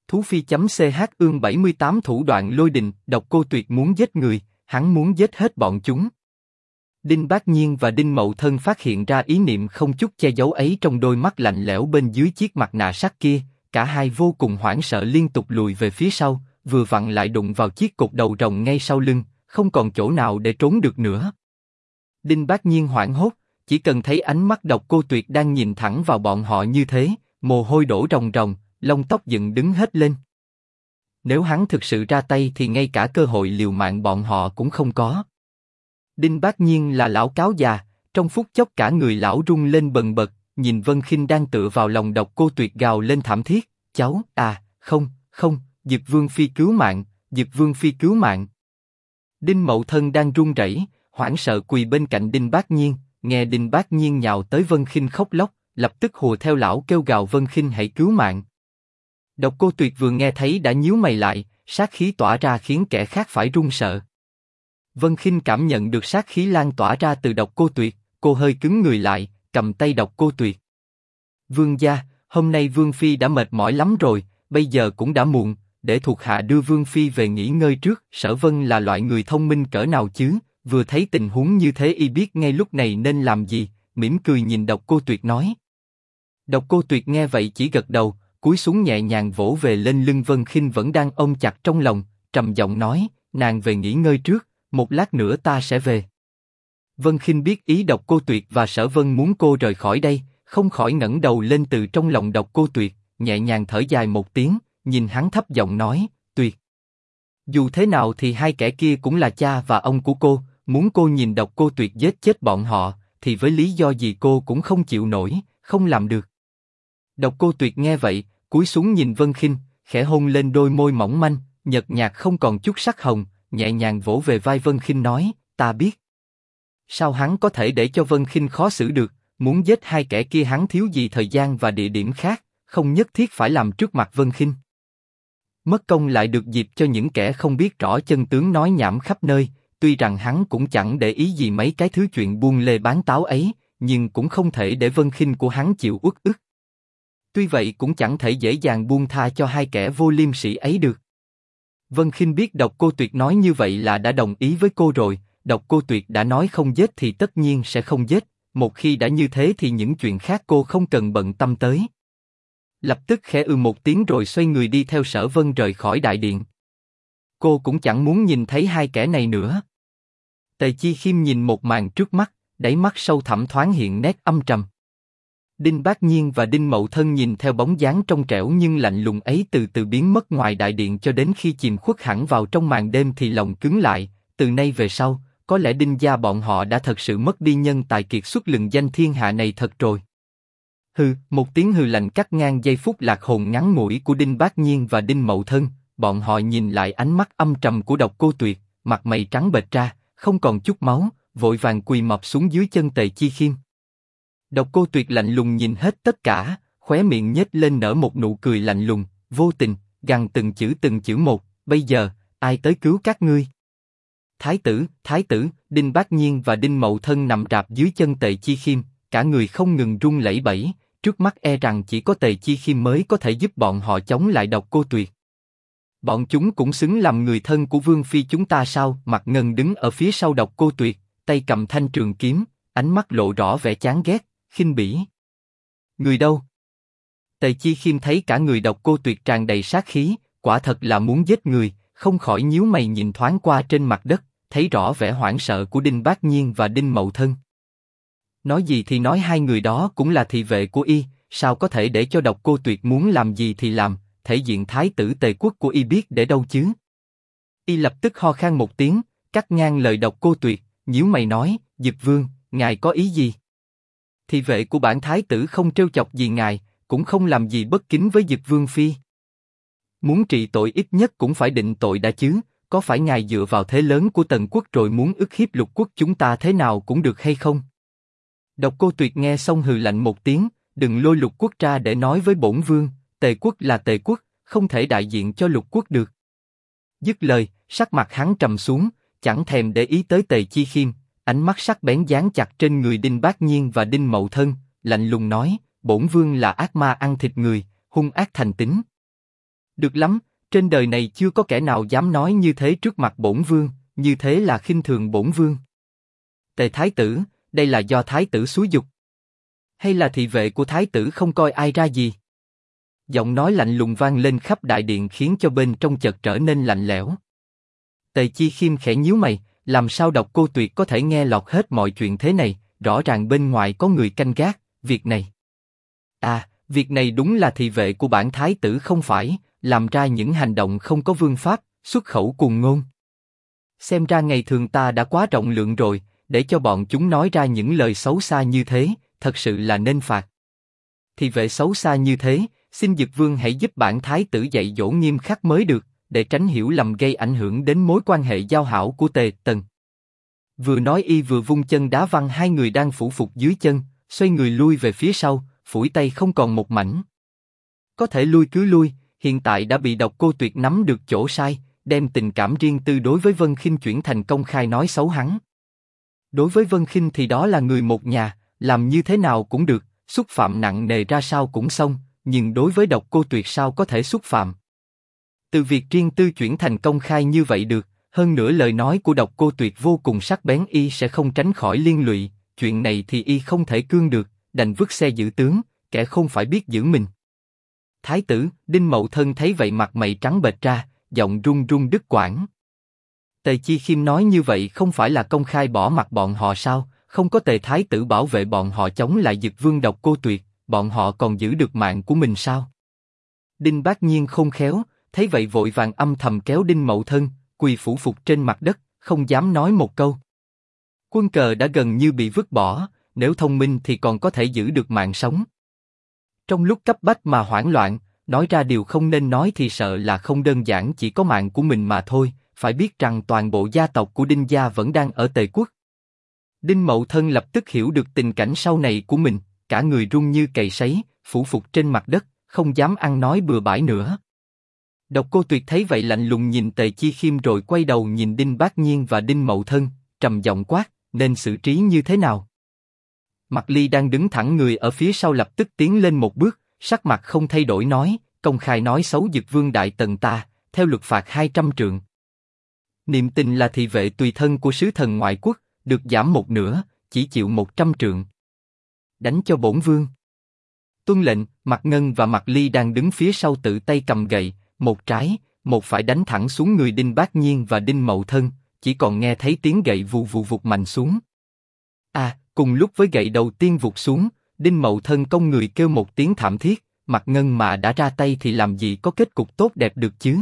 Thú Phi.ch ương 78 thủ đoạn lôi đình, Độc Cô Tuyệt muốn giết người, hắn muốn giết hết bọn chúng. Đinh Bác Nhiên và Đinh Mậu Thân phát hiện ra ý niệm không chút che giấu ấy trong đôi mắt lạnh lẽo bên dưới chiếc mặt nạ sắt kia, cả hai vô cùng hoảng sợ liên tục lùi về phía sau, vừa vặn lại đụng vào chiếc cột đầu rồng ngay sau lưng, không còn chỗ nào để trốn được nữa. Đinh Bác Nhiên hoảng hốt, chỉ cần thấy ánh mắt Độc Cô Tuyệt đang nhìn thẳng vào bọn họ như thế, mồ hôi đổ ròng ròng, lông tóc dựng đứng hết lên. Nếu hắn thực sự ra tay thì ngay cả cơ hội liều mạng bọn họ cũng không có. Đinh Bác Nhiên là lão cáo già, trong phút chốc cả người lão rung lên bần bật, nhìn Vân Khinh đang tựa vào lòng Độc Cô Tuyệt gào lên thảm thiết, cháu, không, Dực Vương Phi cứu mạng, Dực Vương Phi cứu mạng. Đinh Mậu Thân đang run rẩy, hoảng sợ quỳ bên cạnh Đinh Bác Nhiên, nghe Đinh Bác Nhiên nhào tới Vân Khinh khóc lóc, lập tức hùa theo lão kêu gào Vân Khinh hãy cứu mạng. Độc Cô Tuyệt vừa nghe thấy đã nhíu mày lại, sát khí tỏa ra khiến kẻ khác phải run sợ. Vân Khinh cảm nhận được sát khí lan tỏa ra từ Độc Cô Tuyệt, cô hơi cứng người lại, cầm tay Độc Cô Tuyệt. Vương gia, hôm nay Vương Phi đã mệt mỏi lắm rồi, bây giờ cũng đã muộn, để thuộc hạ đưa Vương Phi về nghỉ ngơi trước. Sở Vân là loại người thông minh cỡ nào chứ, vừa thấy tình huống như thế y biết ngay lúc này nên làm gì, mỉm cười nhìn Độc Cô Tuyệt nói. Độc Cô Tuyệt nghe vậy chỉ gật đầu, cúi xuống nhẹ nhàng vỗ về lên lưng Vân Khinh vẫn đang ôm chặt trong lòng, trầm giọng nói, nàng về nghỉ ngơi trước, một lát nữa ta sẽ về. Vân Khinh biết ý Độc Cô Tuyệt và Sở Vân muốn cô rời khỏi đây, không khỏi ngẩng đầu lên từ trong lòng Độc Cô Tuyệt, nhẹ nhàng thở dài một tiếng, nhìn hắn thấp giọng nói, Tuyệt. Dù thế nào thì hai kẻ kia cũng là cha và ông của cô, muốn cô nhìn Độc Cô Tuyệt giết chết bọn họ, thì với lý do gì cô cũng không chịu nổi, không làm được. Độc Cô Tuyệt nghe vậy, cúi xuống nhìn Vân Khinh, khẽ hôn lên đôi môi mỏng manh, nhợt nhạt không còn chút sắc hồng, nhẹ nhàng vỗ về vai Vân Khinh nói, ta biết. Sao hắn có thể để cho Vân Khinh khó xử được, muốn giết hai kẻ kia hắn thiếu gì thời gian và địa điểm khác, không nhất thiết phải làm trước mặt Vân Khinh. Mất công lại được dịp cho những kẻ không biết rõ chân tướng nói nhảm khắp nơi, tuy rằng hắn cũng chẳng để ý gì mấy cái thứ chuyện buôn lê bán táo ấy, nhưng cũng không thể để Vân Khinh của hắn chịu uất ức. Tuy vậy cũng chẳng thể dễ dàng buông tha cho hai kẻ vô liêm sỉ ấy được. Vân Khinh biết Độc Cô Tuyệt nói như vậy là đã đồng ý với cô rồi, Độc Cô Tuyệt đã nói không giết thì tất nhiên sẽ không giết, một khi đã như thế thì những chuyện khác cô không cần bận tâm tới. Lập tức khẽ một tiếng rồi xoay người đi theo Sở Vân rời khỏi đại điện. Cô cũng chẳng muốn nhìn thấy hai kẻ này nữa. Tề Chi Khiêm nhìn một màn trước mắt, đáy mắt sâu thẳm thoáng hiện nét âm trầm. Đinh Bác Nhiên và Đinh Mậu Thân nhìn theo bóng dáng trong trẻo nhưng lạnh lùng ấy từ từ biến mất ngoài đại điện cho đến khi chìm khuất hẳn vào trong màn đêm thì lòng cứng lại. Từ nay về sau, có lẽ Đinh gia bọn họ đã thật sự mất đi nhân tài kiệt xuất lừng danh thiên hạ này thật rồi. Hừ, một tiếng hừ lạnh cắt ngang giây phút lạc hồn ngắn ngủi của Đinh Bác Nhiên và Đinh Mậu Thân. Bọn họ nhìn lại ánh mắt âm trầm của Độc Cô Tuyệt, mặt mày trắng bệch ra, không còn chút máu, vội vàng quỳ mọp xuống dưới chân Tề Chi Khiêm. Độc Cô Tuyệt lạnh lùng nhìn hết tất cả, khóe miệng nhếch lên nở một nụ cười lạnh lùng, vô tình, gằn từng chữ một. Bây giờ, ai tới cứu các ngươi? Thái tử, Đinh Bác Nhiên và Đinh Mậu Thân nằm rạp dưới chân Tề Chi Khiêm, cả người không ngừng run lẩy bẩy. Trước mắt e rằng chỉ có Tề Chi Khiêm mới có thể giúp bọn họ chống lại Độc Cô Tuyệt. Bọn chúng cũng xứng làm người thân của Vương Phi chúng ta sao? Mặt Ngân đứng ở phía sau Độc Cô Tuyệt, tay cầm thanh trường kiếm, ánh mắt lộ rõ vẻ chán ghét, khinh bỉ. Người đâu? Tề Chi Khiêm thấy cả người Độc Cô Tuyệt tràn đầy sát khí, quả thật là muốn giết người, không khỏi nhíu mày nhìn thoáng qua trên mặt đất, thấy rõ vẻ hoảng sợ của Đinh Bác Nhiên và Đinh Mậu Thân. Nói gì thì nói hai người đó cũng là thị vệ của y, sao có thể để cho Độc Cô Tuyệt muốn làm gì thì làm, thể diện thái tử Tề quốc của y biết để đâu chứ? Y lập tức ho khan một tiếng, cắt ngang lời Độc Cô Tuyệt, nhíu mày nói, Dực Vương, ngài có ý gì? Thị vệ của bản thái tử không trêu chọc gì ngài, cũng không làm gì bất kính với Dực Vương Phi. Muốn trị tội ít nhất cũng phải định tội đã chứ, có phải ngài dựa vào thế lớn của Tần quốc rồi muốn ức hiếp Lục quốc chúng ta thế nào cũng được hay không? Độc Cô Tuyệt nghe xong hừ lạnh một tiếng, đừng lôi Lục quốc ra để nói với bổn vương, Tề quốc là Tề quốc, không thể đại diện cho Lục quốc được. Dứt lời, sắc mặt hắn trầm xuống, chẳng thèm để ý tới Tề Chi Khiêm, ánh mắt sắc bén dán chặt trên người Đinh Bác Nhiên và Đinh Mậu Thân, lạnh lùng nói, bổn vương là ác ma ăn thịt người, hung ác thành tính. Được lắm, trên đời này chưa có kẻ nào dám nói như thế trước mặt bổn vương, như thế là khinh thường bổn vương. Tề thái tử, đây là do thái tử xúi giục, hay là thị vệ của thái tử không coi ai ra gì? Giọng nói lạnh lùng vang lên khắp đại điện khiến cho bên trong chợt trở nên lạnh lẽo. Tề Chi Khiêm khẽ nhíu mày, làm sao Độc Cô Tuyệt có thể nghe lọt hết mọi chuyện thế này? Rõ ràng bên ngoài có người canh gác, việc này. À, việc này đúng là thị vệ của bản thái tử không phải, làm ra những hành động không có vương pháp, xuất khẩu cuồng ngôn. Xem ra ngày thường ta đã quá rộng lượng rồi, để cho bọn chúng nói ra những lời xấu xa như thế, thật sự là nên phạt. Thị vệ xấu xa như thế, xin Dực Vương hãy giúp bản thái tử dạy dỗ nghiêm khắc mới được, để tránh hiểu lầm gây ảnh hưởng đến mối quan hệ giao hảo của Tề Tần. Vừa nói y vừa vung chân đá văng hai người đang phủ phục dưới chân, xoay người lui về phía sau, phủi tay không còn một mảnh. Có thể lui cứ lui, hiện tại đã bị Độc Cô Tuyệt nắm được chỗ sai, đem tình cảm riêng tư đối với Vân Khinh chuyển thành công khai nói xấu hắn. Đối với Vân Khinh thì đó là người một nhà, làm như thế nào cũng được, xúc phạm nặng nề ra sao cũng xong, nhưng đối với Độc Cô Tuyệt sao có thể xúc phạm? Từ việc riêng tư chuyển thành công khai như vậy được, hơn nữa lời nói của Độc Cô Tuyệt vô cùng sắc bén, y sẽ không tránh khỏi liên lụy, chuyện này thì y không thể cương được, đành vứt xe giữ tướng, kẻ không phải biết giữ mình. Thái tử, Đinh Mậu Thân thấy vậy mặt mày trắng bệch ra, giọng run run đứt quãng. Tề Chi Khiêm nói như vậy không phải là công khai bỏ mặt bọn họ sao? Không có Tề Thái tử bảo vệ bọn họ chống lại Dực Vương Độc Cô Tuyệt, bọn họ còn giữ được mạng của mình sao? Đinh Bác Nhiên khôn khéo, thấy vậy vội vàng âm thầm kéo Đinh Mậu Thân, quỳ phủ phục trên mặt đất, không dám nói một câu. Quân cờ đã gần như bị vứt bỏ, nếu thông minh thì còn có thể giữ được mạng sống. Trong lúc cấp bách mà hoảng loạn, nói ra điều không nên nói thì sợ là không đơn giản chỉ có mạng của mình mà thôi, phải biết rằng toàn bộ gia tộc của Đinh gia vẫn đang ở Tề quốc. Đinh Mậu Thân lập tức hiểu được tình cảnh sau này của mình, cả người run như cầy sấy, phủ phục trên mặt đất, không dám ăn nói bừa bãi nữa. Độc Cô Tuyệt thấy vậy lạnh lùng nhìn Tề Chi Khiêm rồi quay đầu nhìn Đinh Bác Nhiên và Đinh Mậu Thân, trầm giọng quát, nên xử trí như thế nào? Mạc Ly đang đứng thẳng người ở phía sau lập tức tiến lên một bước, sắc mặt không thay đổi nói, công khai nói xấu Dực Vương Đại Tần ta, theo luật phạt 200 trượng. Niệm Tình là thị vệ tùy thân của sứ thần ngoại quốc, được giảm một nửa, chỉ chịu 100 trượng. Đánh cho bổn vương. Tuân lệnh. Mạc Ngân và Mạc Ly đang đứng phía sau tự tay cầm gậy, một trái, một phải đánh thẳng xuống người Đinh Bác Nhiên và Đinh Mậu Thân, chỉ còn nghe thấy tiếng gậy vù vù vụt mạnh xuống. Cùng lúc với gậy đầu tiên vụt xuống, Đinh Mậu Thân cong người kêu một tiếng thảm thiết, Mạc Ngân mà đã ra tay thì làm gì có kết cục tốt đẹp được chứ?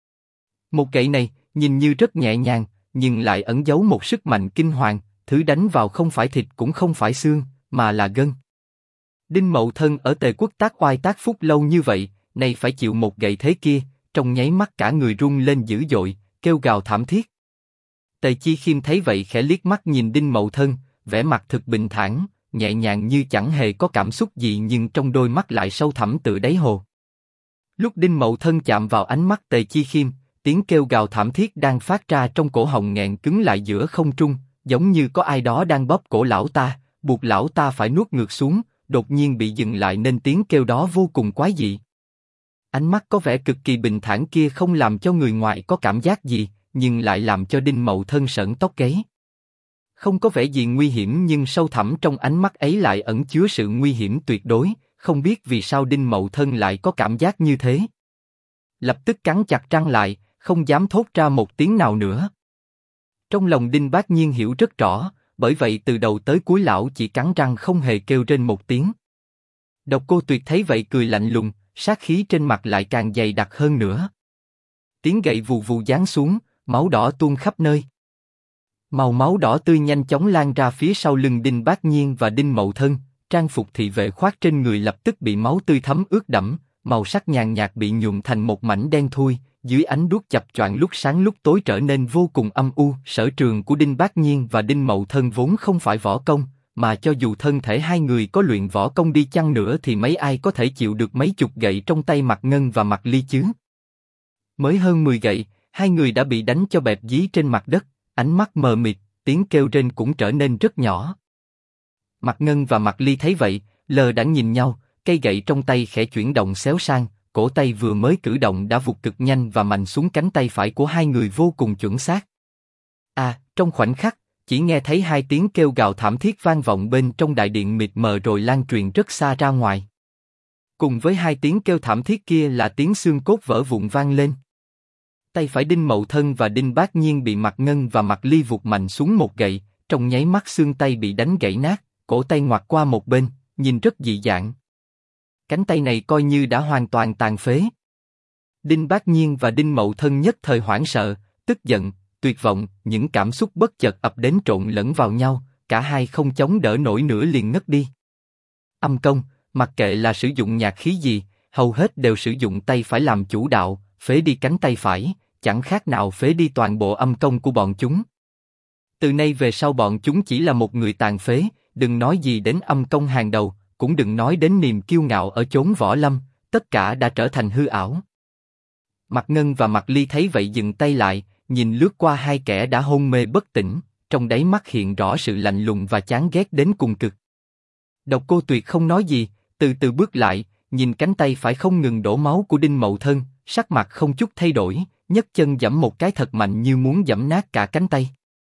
Một gậy này, nhìn như rất nhẹ nhàng, nhưng lại ẩn giấu một sức mạnh kinh hoàng, thứ đánh vào không phải thịt cũng không phải xương, mà là gân. Đinh Mậu Thân ở Tề quốc tác oai tác phúc lâu như vậy, nay phải chịu một gậy thế kia, trong nháy mắt cả người run lên dữ dội, kêu gào thảm thiết. Tề Chi Khiêm thấy vậy khẽ liếc mắt nhìn Đinh Mậu Thân, vẻ mặt thực bình thản, nhẹ nhàng như chẳng hề có cảm xúc gì nhưng trong đôi mắt lại sâu thẳm tựa đáy hồ. Lúc Đinh Mậu Thân chạm vào ánh mắt Tề Chi Khiêm, tiếng kêu gào thảm thiết đang phát ra trong cổ họng nghẹn cứng lại giữa không trung, giống như có ai đó đang bóp cổ lão ta, buộc lão ta phải nuốt ngược xuống, đột nhiên bị dừng lại nên tiếng kêu đó vô cùng quái dị. Ánh mắt có vẻ cực kỳ bình thản kia không làm cho người ngoài có cảm giác gì, nhưng lại làm cho Đinh Mậu Thân sởn tóc gáy. Không có vẻ gì nguy hiểm nhưng sâu thẳm trong ánh mắt ấy lại ẩn chứa sự nguy hiểm tuyệt đối, không biết vì sao Đinh Mậu Thân lại có cảm giác như thế. Lập tức cắn chặt răng lại, không dám thốt ra một tiếng nào nữa. Trong lòng Đinh Bác Nhiên hiểu rất rõ, bởi vậy từ đầu tới cuối lão chỉ cắn răng không hề kêu trên một tiếng. Độc Cô Tuyệt thấy vậy cười lạnh lùng, sát khí trên mặt lại càng dày đặc hơn nữa. Tiếng gậy vù vù giáng xuống, máu đỏ tuôn khắp nơi. Màu máu đỏ tươi nhanh chóng lan ra phía sau lưng Đinh Bác Nhiên và Đinh Mậu Thân, trang phục thị vệ khoác trên người lập tức bị máu tươi thấm ướt đẫm, màu sắc nhàn nhạt bị nhuộm thành một mảnh đen thui, dưới ánh đuốc chập choạng lúc sáng lúc tối trở nên vô cùng âm u. Sở trường của Đinh Bác Nhiên và Đinh Mậu Thân vốn không phải võ công, mà cho dù thân thể hai người có luyện võ công đi chăng nữa thì mấy ai có thể chịu được mấy chục gậy trong tay Mạc Ngân và Mạc Ly chứ? Mới hơn 10 gậy, hai người đã bị đánh cho bẹp dí trên mặt đất, ánh mắt mờ mịt, tiếng kêu rên cũng trở nên rất nhỏ. Mạc Ngân và Mạc Ly thấy vậy, lờ đãng nhìn nhau, cây gậy trong tay khẽ chuyển động xéo sang, cổ tay vừa mới cử động đã vụt cực nhanh và mạnh xuống cánh tay phải của hai người vô cùng chuẩn xác. Trong khoảnh khắc, chỉ nghe thấy hai tiếng kêu gào thảm thiết vang vọng bên trong đại điện mịt mờ rồi lan truyền rất xa ra ngoài. Cùng với hai tiếng kêu thảm thiết kia là tiếng xương cốt vỡ vụn vang lên. Tay phải Đinh Mậu Thân và Đinh Bác Nhiên bị Mạc Ngân và Mạc Ly vụt mạnh xuống một gậy, trong nháy mắt xương tay bị đánh gãy nát, cổ tay ngoặt qua một bên, nhìn rất dị dạng. Cánh tay này coi như đã hoàn toàn tàn phế. Đinh Bác Nhiên và Đinh Mậu Thân nhất thời hoảng sợ, tức giận, tuyệt vọng, những cảm xúc bất chợt ập đến trộn lẫn vào nhau, cả hai không chống đỡ nổi nữa liền ngất đi. Âm công, mặc kệ là sử dụng nhạc khí gì, hầu hết đều sử dụng tay phải làm chủ đạo, phế đi cánh tay phải, chẳng khác nào phế đi toàn bộ âm công của bọn chúng. Từ nay về sau bọn chúng chỉ là một người tàn phế, đừng nói gì đến âm công hàng đầu, cũng đừng nói đến niềm kiêu ngạo ở chốn võ lâm, tất cả đã trở thành hư ảo. Mạc Ngân và Mạc Ly thấy vậy dừng tay lại, nhìn lướt qua hai kẻ đã hôn mê bất tỉnh, trong đáy mắt hiện rõ sự lạnh lùng và chán ghét đến cùng cực. Độc Cô Tuyệt không nói gì, từ từ bước lại, nhìn cánh tay phải không ngừng đổ máu của Đinh Mậu Thân, sắc mặt không chút thay đổi, nhấc chân giẫm một cái thật mạnh như muốn giẫm nát cả cánh tay.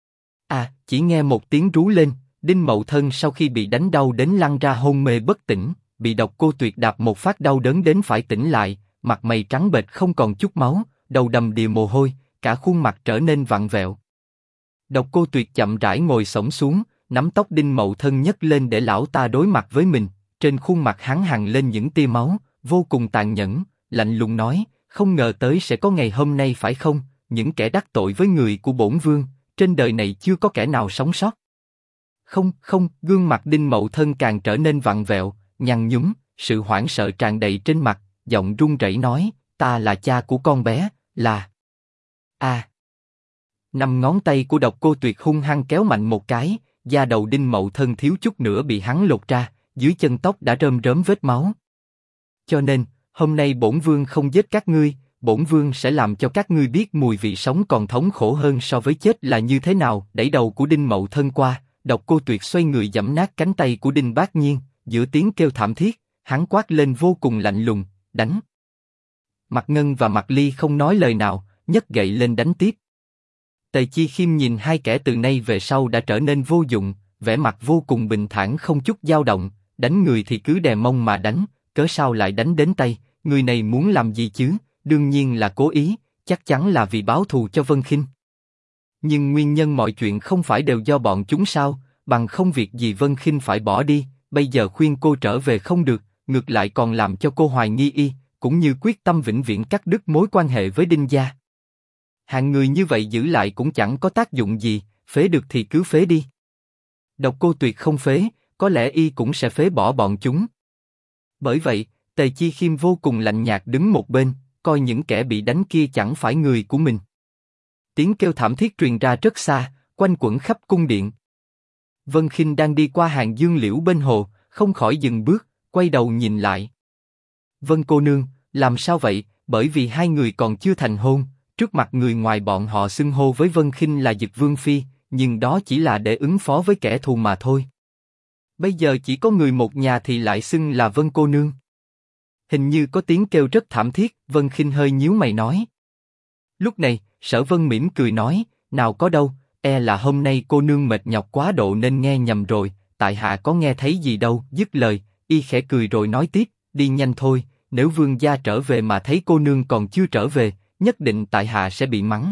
Chỉ nghe một tiếng rú lên, Đinh Mậu Thân sau khi bị đánh đau đến lăn ra hôn mê bất tỉnh, bị Độc Cô Tuyệt đạp một phát đau đớn đến phải tỉnh lại, mặt mày trắng bệch không còn chút máu, đầu đầm đìa mồ hôi, cả khuôn mặt trở nên vặn vẹo. Độc Cô Tuyệt chậm rãi ngồi xổm xuống, nắm tóc Đinh Mậu Thân nhấc lên để lão ta đối mặt với mình, trên khuôn mặt hắn hằn lên những tia máu, vô cùng tàn nhẫn, lạnh lùng nói, không ngờ tới sẽ có ngày hôm nay phải không, những kẻ đắc tội với người của bổn vương, trên đời này chưa có kẻ nào sống sót. Không, gương mặt Đinh Mậu Thân càng trở nên vặn vẹo, nhăn nhúm, sự hoảng sợ tràn đầy trên mặt, giọng run rẩy nói, ta là cha của con bé, là... Năm ngón tay của Độc Cô Tuyệt hung hăng kéo mạnh một cái, da đầu Đinh Mậu Thân thiếu chút nữa bị hắn lột ra, dưới chân tóc đã rơm rớm vết máu. Cho nên, hôm nay bổn vương không giết các ngươi, bổn vương sẽ làm cho các ngươi biết mùi vị sống còn thống khổ hơn so với chết là như thế nào. Đẩy đầu của Đinh Mậu Thân qua, Độc Cô Tuyệt xoay người giẫm nát cánh tay của Đinh Bác Nhiên, giữa tiếng kêu thảm thiết, hắn quát lên vô cùng lạnh lùng, đánh. Mạc Ngân và Mạc Ly không nói lời nào, nhấc gậy lên đánh tiếp. Tề Chi Khiêm nhìn hai kẻ từ nay về sau đã trở nên vô dụng, vẻ mặt vô cùng bình thản không chút dao động, đánh người thì cứ đè mông mà đánh, cớ sao lại đánh đến tay, người này muốn làm gì chứ, đương nhiên là cố ý, chắc chắn là vì báo thù cho Vân Khinh. Nhưng nguyên nhân mọi chuyện không phải đều do bọn chúng sao, bằng không việc gì Vân Khinh phải bỏ đi, bây giờ khuyên cô trở về không được, ngược lại còn làm cho cô hoài nghi y, cũng như quyết tâm vĩnh viễn cắt đứt mối quan hệ với Đinh gia. Hạng người như vậy giữ lại cũng chẳng có tác dụng gì, phế được thì cứ phế đi. Độc Cô Tuyệt không phế, có lẽ y cũng sẽ phế bỏ bọn chúng. Bởi vậy, Tề Chi Khiêm vô cùng lạnh nhạt đứng một bên, coi những kẻ bị đánh kia chẳng phải người của mình. Tiếng kêu thảm thiết truyền ra rất xa, quanh quẩn khắp cung điện. Vân Khinh đang đi qua hàng dương liễu bên hồ, không khỏi dừng bước, quay đầu nhìn lại. Vân cô nương, làm sao vậy? Bởi vì hai người còn chưa thành hôn, trước mặt người ngoài bọn họ xưng hô với Vân Khinh là Dực Vương phi, nhưng đó chỉ là để ứng phó với kẻ thù mà thôi. Bây giờ chỉ có người một nhà thì lại xưng là Vân cô nương. Hình như có tiếng kêu rất thảm thiết, Vân Khinh hơi nhíu mày nói. Lúc này, Sở Vân mỉm cười nói, nào có đâu, e là hôm nay cô nương mệt nhọc quá độ nên nghe nhầm rồi, tại hạ có nghe thấy gì đâu. Dứt lời, y khẽ cười rồi nói tiếp, đi nhanh thôi, nếu vương gia trở về mà thấy cô nương còn chưa trở về, nhất định tại hạ sẽ bị mắng.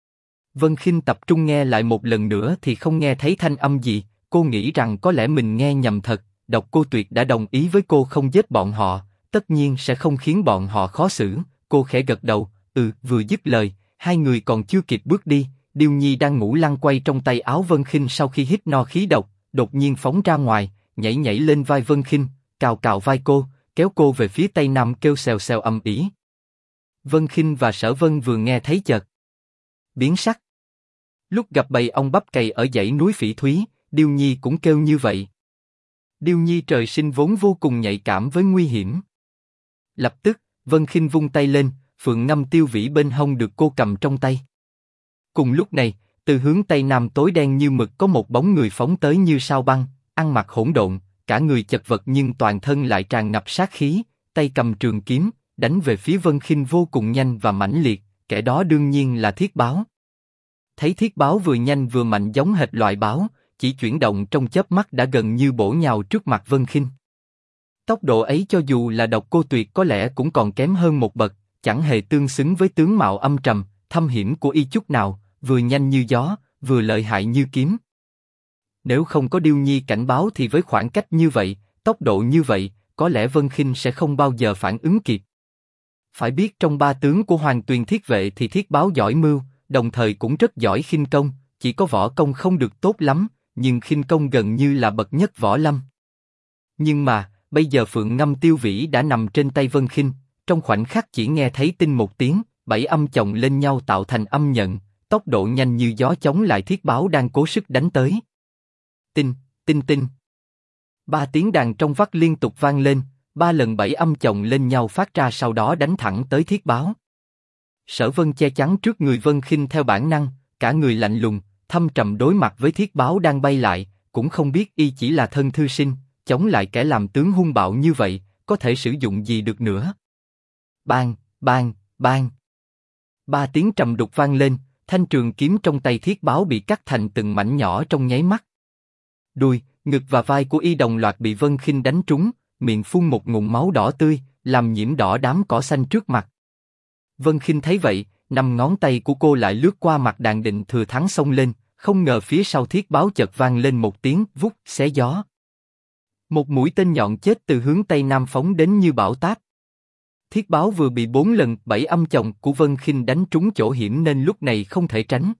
Vân Khinh tập trung nghe lại một lần nữa thì không nghe thấy thanh âm gì, cô nghĩ rằng có lẽ mình nghe nhầm thật. Độc Cô Tuyệt đã đồng ý với cô không giết bọn họ, tất nhiên sẽ không khiến bọn họ khó xử. Cô khẽ gật đầu, vừa dứt lời, hai người còn chưa kịp bước đi, Điêu Nhi đang ngủ lăn quay trong tay áo Vân Khinh sau khi hít no khí độc, đột nhiên phóng ra ngoài, nhảy nhảy lên vai Vân Khinh, cào cào vai cô, kéo cô về phía tây nam kêu xèo xèo ầm ĩ. Vân Khinh và Sở Vân vừa nghe thấy chợt biến sắc. Lúc gặp bầy ong bắp cày ở dãy núi Phỉ Thúy, Điêu Nhi cũng kêu như vậy. Điêu Nhi trời sinh vốn vô cùng nhạy cảm với nguy hiểm. Lập tức, Vân Khinh vung tay lên, phượng ngâm tiêu vĩ bên hông được cô cầm trong tay. Cùng lúc này, từ hướng tây nam tối đen như mực có một bóng người phóng tới như sao băng, ăn mặc hỗn độn, cả người chật vật nhưng toàn thân lại tràn ngập sát khí, tay cầm trường kiếm, đánh về phía Vân Khinh vô cùng nhanh và mãnh liệt, kẻ đó đương nhiên là thiết báo. Thấy thiết báo vừa nhanh vừa mạnh giống hệt loài báo, chỉ chuyển động trong chớp mắt đã gần như bổ nhào trước mặt Vân Khinh. Tốc độ ấy cho dù là Độc Cô Tuyệt có lẽ cũng còn kém hơn một bậc, chẳng hề tương xứng với tướng mạo âm trầm, thâm hiểm của y chút nào, vừa nhanh như gió, vừa lợi hại như kiếm. Nếu không có Điêu Nhi cảnh báo thì với khoảng cách như vậy, tốc độ như vậy, có lẽ Vân Khinh sẽ không bao giờ phản ứng kịp. Phải biết trong ba tướng của Hoàng Tuyền Thiết Vệ thì Thiết Báo giỏi mưu, đồng thời cũng rất giỏi khinh công, chỉ có võ công không được tốt lắm, nhưng khinh công gần như là bậc nhất võ lâm. Nhưng mà, bây giờ Phượng Ngâm Tiêu Vĩ đã nằm trên tay Vân Khinh, trong khoảnh khắc chỉ nghe thấy tinh một tiếng, 7 âm chồng lên nhau tạo thành âm nhận, tốc độ nhanh như gió chống lại Thiết Báo đang cố sức đánh tới. Tinh, tinh tinh. 3 tiếng đàn trong vắt liên tục vang lên, 3 lần 7 âm chồng lên nhau phát ra sau đó đánh thẳng tới Thiết Báo. Sở Vân che chắn trước người Vân Khinh theo bản năng, cả người lạnh lùng, thâm trầm đối mặt với Thiết Báo đang bay lại, cũng không biết y chỉ là thân thư sinh, chống lại kẻ làm tướng hung bạo như vậy, có thể sử dụng gì được nữa. Bang, bang, bang. 3 tiếng trầm đục vang lên, thanh trường kiếm trong tay Thiết Báo bị cắt thành từng mảnh nhỏ trong nháy mắt. Đuôi, ngực và vai của y đồng loạt bị Vân Khinh đánh trúng, miệng phun một ngụm máu đỏ tươi, làm nhiễm đỏ đám cỏ xanh trước mặt. Vân Khinh thấy vậy, 5 ngón tay của cô lại lướt qua mặt đàn định thừa thắng xông lên, không ngờ phía sau Thiết Báo chợt vang lên một tiếng vút xé gió. Một mũi tên nhọn chết từ hướng tây nam phóng đến như bão táp. Thiết Báo vừa bị 4 lần 7 âm chồng của Vân Khinh đánh trúng chỗ hiểm nên lúc này không thể tránh.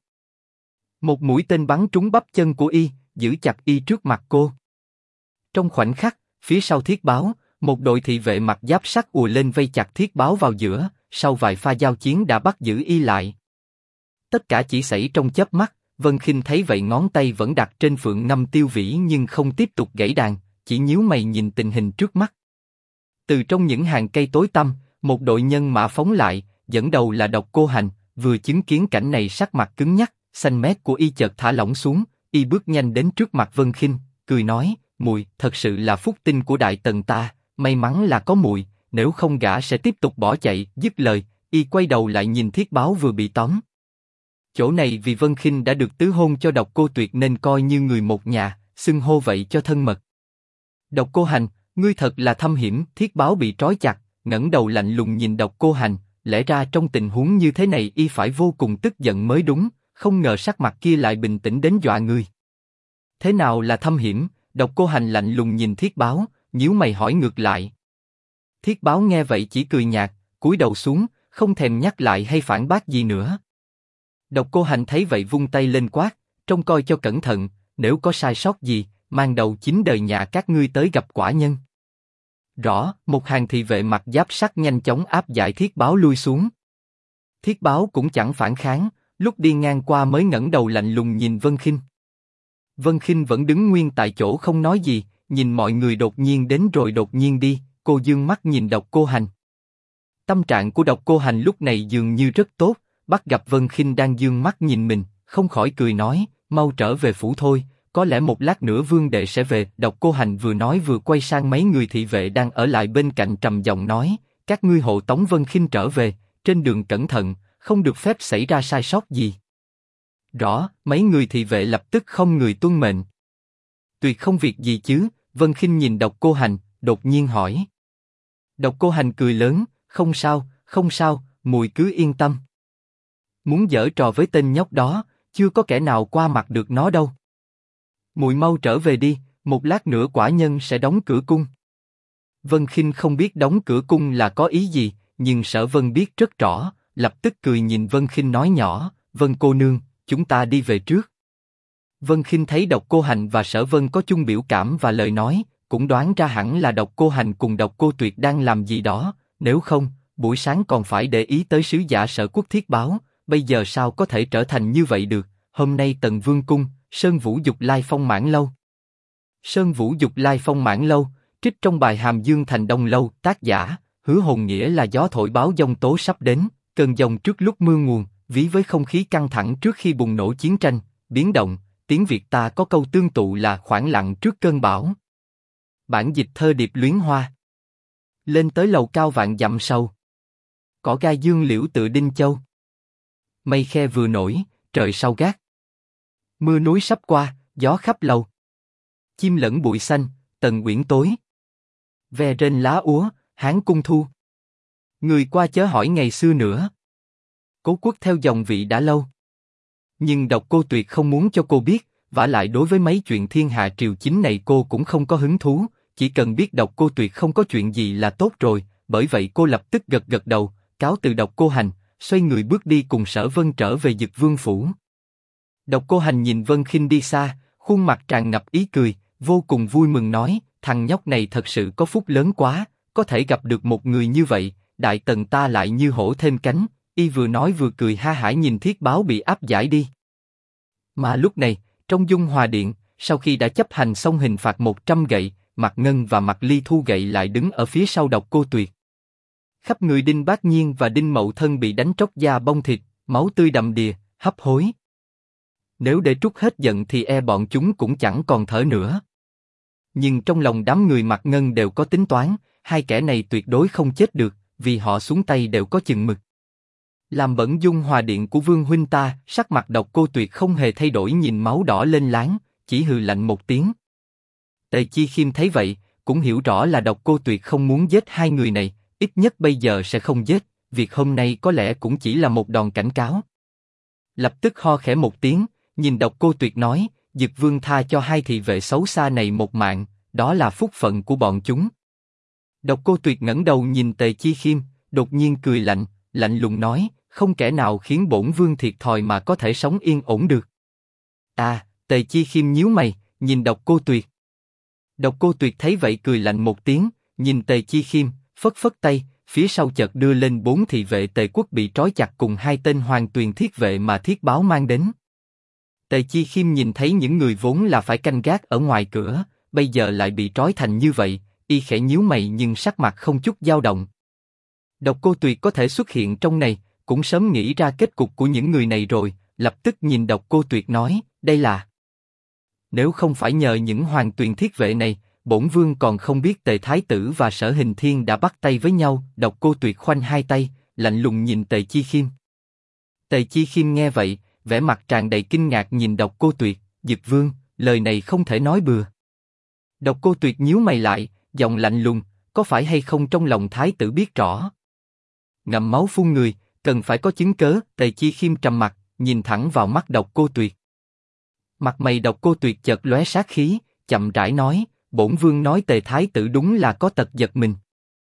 Một mũi tên bắn trúng bắp chân của y, giữ chặt y trước mặt cô. Trong khoảnh khắc, phía sau Thiết Báo, một đội thị vệ mặc giáp sắt ùa lên vây chặt Thiết Báo vào giữa, sau vài pha giao chiến đã bắt giữ y lại. Tất cả chỉ xảy trong chớp mắt, Vân Khinh thấy vậy ngón tay vẫn đặt trên Phượng Ngâm Tiêu Vĩ nhưng không tiếp tục gãy đàn, chỉ nhíu mày nhìn tình hình trước mắt. Từ trong những hàng cây tối tăm, một đội nhân mã phóng lại, dẫn đầu là Độc Cô Hành, vừa chứng kiến cảnh này sắc mặt cứng nhắc, xanh mét của y chợt thả lỏng xuống, y bước nhanh đến trước mặt Vân Khinh, cười nói, muội, thật sự là phúc tinh của Đại Tần ta, may mắn là có muội, nếu không gã sẽ tiếp tục bỏ chạy. Dứt lời, y quay đầu lại nhìn Thiết Báo vừa bị tóm. Chỗ này vì Vân Khinh đã được tứ hôn cho Độc Cô Tuyệt nên coi như người một nhà, xưng hô vậy cho thân mật. Độc Cô Hành, ngươi thật là thâm hiểm. Thiết Báo bị trói chặt, ngẩng đầu lạnh lùng nhìn Độc Cô Hành, lẽ ra trong tình huống như thế này y phải vô cùng tức giận mới đúng, không ngờ sắc mặt kia lại bình tĩnh đến dọa người. Thế nào là thâm hiểm? Độc Cô Hành lạnh lùng nhìn Thiết Báo, nhíu mày hỏi ngược lại. Thiết Báo nghe vậy chỉ cười nhạt, cúi đầu xuống, không thèm nhắc lại hay phản bác gì nữa. Độc Cô Hành thấy vậy vung tay lên quát, trông coi cho cẩn thận, nếu có sai sót gì, mang đầu 9 đời nhà các ngươi tới gặp quả nhân. Rõ. Một hàng thị vệ mặc giáp sắt nhanh chóng áp giải Thiết Báo lui xuống. Thiết Báo cũng chẳng phản kháng, lúc đi ngang qua mới ngẩng đầu lạnh lùng nhìn Vân Khinh. Vân Khinh vẫn đứng nguyên tại chỗ không nói gì, nhìn mọi người đột nhiên đến rồi đột nhiên đi. Cô dương mắt nhìn Độc Cô Hành. Tâm trạng của Độc Cô Hành lúc này dường như rất tốt, bắt gặp Vân Khinh đang dương mắt nhìn mình, không khỏi cười nói, mau trở về phủ thôi, có lẽ một lát nữa vương đệ sẽ về. Độc Cô Hành vừa nói vừa quay sang mấy người thị vệ đang ở lại bên cạnh trầm giọng nói, các ngươi hộ tống Vân Khinh trở về, trên đường cẩn thận, không được phép xảy ra sai sót gì. Rõ. Mấy người thị vệ lập tức không người tuân mệnh. Tuyệt không việc gì chứ? Vân Khinh nhìn Độc Cô Hành, đột nhiên hỏi. Độc Cô Hành cười lớn, không sao, không sao, muội cứ yên tâm. Muốn giở trò với tên nhóc đó, chưa có kẻ nào qua mặt được nó đâu. Muội mau trở về đi, một lát nữa quả nhân sẽ đóng cửa cung. Vân Khinh không biết đóng cửa cung là có ý gì, nhưng Sở Vân biết rất rõ, lập tức cười nhìn Vân Khinh nói nhỏ, Vân cô nương, chúng ta đi về trước. Vân Khinh thấy Độc Cô Hành và Sở Vân có chung biểu cảm và lời nói, cũng đoán ra hẳn là Độc Cô Hành cùng Độc Cô Tuyệt đang làm gì đó, nếu không, buổi sáng còn phải để ý tới sứ giả Sở Quốc Thiết Báo, bây giờ sao có thể trở thành như vậy được? Hôm nay Tần Vương cung, Sơn Vũ Dục Lai Phong Mãn Lâu. Sơn Vũ Dục Lai Phong Mãn Lâu, trích trong bài Hàm Dương Thành Đông Lâu, tác giả, Hứa Hồn nghĩa là gió thổi báo giông tố sắp đến, cơn giông trước lúc mưa nguồn, ví với không khí căng thẳng trước khi bùng nổ chiến tranh, biến động, tiếng Việt ta có câu tương tự là khoảng lặng trước cơn bão. Bản dịch thơ điệp luyến hoa. Lên tới lầu cao vạn dặm sâu. Cỏ gai dương liễu tựa đinh châu. Mây khe vừa nổi, trời sau gác. Mưa núi sắp qua, gió khắp lầu. Chim lẫn bụi xanh, tầng uyển tối. Ve trên lá úa, Hán cung thu. Người qua chớ hỏi ngày xưa nữa. Cố quốc theo dòng vị đã lâu. Nhưng Độc Cô Tuyệt không muốn cho cô biết, vả lại đối với mấy chuyện thiên hạ triều chính này cô cũng không có hứng thú, chỉ cần biết Độc Cô Tuyệt không có chuyện gì là tốt rồi, bởi vậy cô lập tức gật gật đầu, cáo từ Độc Cô Hành, xoay người bước đi cùng Sở Vân trở về Dực Vương phủ. Độc Cô Hành nhìn Vân Khinh đi xa, khuôn mặt tràn ngập ý cười, vô cùng vui mừng nói, thằng nhóc này thật sự có phúc lớn quá, có thể gặp được một người như vậy, Đại Tần ta lại như hổ thêm cánh. Y vừa nói vừa cười ha hả nhìn Thiết Báo bị áp giải đi. Mà lúc này, trong Dung Hòa Điện, sau khi đã chấp hành xong hình phạt 100 gậy, Mạc Ngân và Mạc Ly thu gậy lại đứng ở phía sau Độc Cô Tuyệt. Khắp người Đinh Bác Nhiên và Đinh Mậu Thân bị đánh tróc da bong thịt, máu tươi đầm đìa, hấp hối. Nếu để trút hết giận thì bọn chúng cũng chẳng còn thở nữa. Nhưng trong lòng đám người Mạc Ngân đều có tính toán, hai kẻ này tuyệt đối không chết được, vì họ xuống tay đều có chừng mực. Làm bẩn Dung Hòa Điện của Vương huynh ta, sắc mặt Độc Cô Tuyệt không hề thay đổi nhìn máu đỏ lên láng, chỉ hừ lạnh một tiếng. Tề Chi Khiêm thấy vậy, cũng hiểu rõ là Độc Cô Tuyệt không muốn giết hai người này, ít nhất bây giờ sẽ không giết, việc hôm nay có lẽ cũng chỉ là một đòn cảnh cáo. Lập tức ho khẽ một tiếng, nhìn Độc Cô Tuyệt nói, Dực Vương tha cho hai thị vệ xấu xa này một mạng, đó là phúc phận của bọn chúng. Độc Cô Tuyệt ngẩng đầu nhìn Tề Chi Khiêm, đột nhiên cười lạnh, lạnh lùng nói, không kẻ nào khiến bổn vương thiệt thòi mà có thể sống yên ổn được. Tề Chi Khiêm nhíu mày, nhìn Độc Cô Tuyệt. Độc Cô Tuyệt thấy vậy cười lạnh một tiếng, nhìn Tề Chi Khiêm, phất phất tay, phía sau chợt đưa lên 4 thị vệ Tề quốc bị trói chặt cùng 2 tên Hoàng Tuyền thiết vệ mà Thiết Báo mang đến. Tề Chi Khiêm nhìn thấy những người vốn là phải canh gác ở ngoài cửa, bây giờ lại bị trói thành như vậy, y khẽ nhíu mày nhưng sắc mặt không chút dao động. Độc Cô Tuyệt có thể xuất hiện trong này, cũng sớm nghĩ ra kết cục của những người này rồi, lập tức nhìn Độc Cô Tuyệt nói, đây là... Nếu không phải nhờ những Hoàng Tuyền thiết vệ này, bổn vương còn không biết Tề Thái Tử và Sở Hình Thiên đã bắt tay với nhau. Độc Cô Tuyệt khoanh hai tay, lạnh lùng nhìn Tề Chi Khiêm. Tề Chi Khiêm nghe vậy, vẻ mặt tràn đầy kinh ngạc nhìn Độc Cô Tuyệt, Dực Vương, lời này không thể nói bừa. Độc Cô Tuyệt nhíu mày lại, giọng lạnh lùng, có phải hay không trong lòng Thái Tử biết rõ? Ngậm máu phun người, cần phải có chứng cớ. Tề Chi Khiêm trầm mặt, nhìn thẳng vào mắt Độc Cô Tuyệt. Mặt mày Độc Cô Tuyệt chợt lóe sát khí, chậm rãi nói, bổn vương nói Tề Thái Tử đúng là có tật giật mình.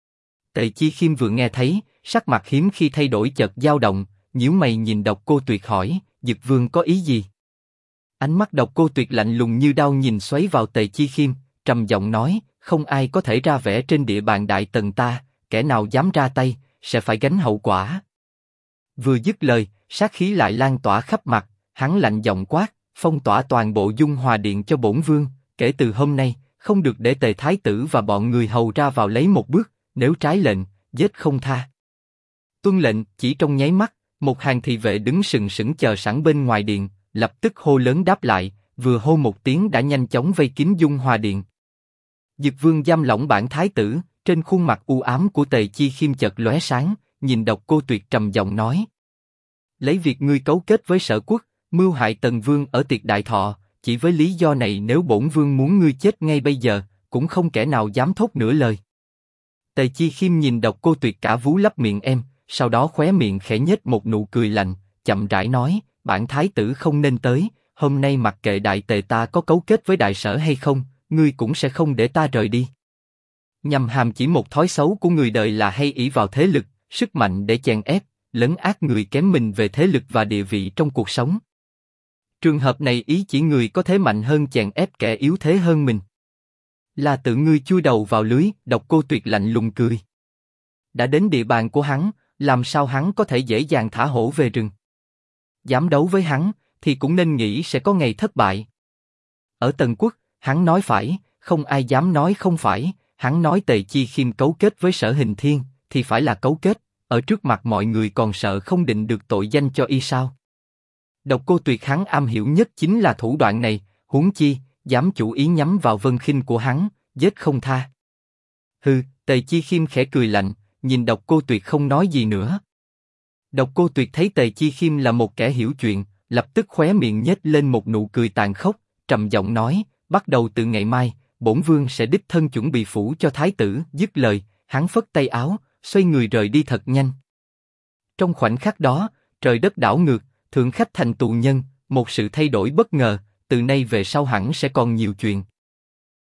Tề Chi Khiêm vừa nghe thấy, sắc mặt hiếm khi thay đổi chợt dao động, nhíu mày nhìn Độc Cô Tuyệt hỏi, Dực Vương có ý gì? Ánh mắt Độc Cô Tuyệt lạnh lùng như đao nhìn xoáy vào Tề Chi Khiêm, trầm giọng nói, không ai có thể ra vẻ trên địa bàn Đại Tần ta, kẻ nào dám ra tay, sẽ phải gánh hậu quả. Vừa dứt lời, sát khí lại lan tỏa khắp mặt, hắn lạnh giọng quát, phong tỏa toàn bộ Dung Hòa Điện cho bổn vương, kể từ hôm nay, không được để Tề Thái Tử và bọn người hầu ra vào lấy một bước, nếu trái lệnh, giết không tha. Tuân lệnh. Chỉ trong nháy mắt, một hàng thị vệ đứng sừng sững chờ sẵn bên ngoài điện, lập tức hô lớn đáp lại, vừa hô một tiếng đã nhanh chóng vây kín Dung Hòa Điện. Dực Vương giam lỏng bản Thái Tử, trên khuôn mặt u ám của Tề Chi Khiêm chợt lóe sáng, nhìn Độc Cô Tuyệt trầm giọng nói: lấy việc ngươi cấu kết với Sở Quốc, mưu hại Tần Vương ở tiệc đại thọ, chỉ với lý do này nếu bổn vương muốn ngươi chết ngay bây giờ, cũng không kẻ nào dám thốt nửa lời. Tề Chi Khiêm nhìn Độc Cô Tuyệt cả vú lấp miệng sau đó khóe miệng khẽ nhếch một nụ cười lạnh, chậm rãi nói: bản Thái Tử không nên tới, hôm nay mặc kệ Đại Tề ta có cấu kết với Đại Sở hay không, ngươi cũng sẽ không để ta rời đi. Nhằm hàm chỉ một thói xấu của người đời là hay ỷ vào thế lực, sức mạnh để chèn ép, lấn át người kém mình về thế lực và địa vị trong cuộc sống. Trường hợp này ý chỉ người có thế mạnh hơn chèn ép kẻ yếu thế hơn mình. Là tự ngươi chui đầu vào lưới. Độc Cô Tuyệt lạnh lùng cười. Đã đến địa bàn của hắn, làm sao hắn có thể dễ dàng thả hổ về rừng? Dám đấu với hắn, thì cũng nên nghĩ sẽ có ngày thất bại. Ở Tần Quốc, hắn nói phải, không ai dám nói không phải. Hắn nói Tề Chi Khiêm cấu kết với Sở Hình Thiên, thì phải là cấu kết. Ở trước mặt mọi người còn sợ không định được tội danh cho y sao? Độc Cô Tuyệt hắn am hiểu nhất chính là thủ đoạn này, huống chi dám chủ ý nhắm vào Vân Khinh của hắn, giết không tha. Hừ. Tề Chi Khiêm khẽ cười lạnh, nhìn Độc Cô Tuyệt không nói gì nữa. Độc Cô Tuyệt thấy Tề Chi Khiêm là một kẻ hiểu chuyện, lập tức khóe miệng nhếch lên một nụ cười tàn khốc, trầm giọng nói, bắt đầu từ ngày mai, bổn vương sẽ đích thân chuẩn bị phủ cho thái tử. Dứt lời, hắn phất tay áo, xoay người rời đi thật nhanh. Trong khoảnh khắc đó, trời đất đảo ngược, thượng khách thành tù nhân, một sự thay đổi bất ngờ, từ nay về sau hẳn sẽ còn nhiều chuyện.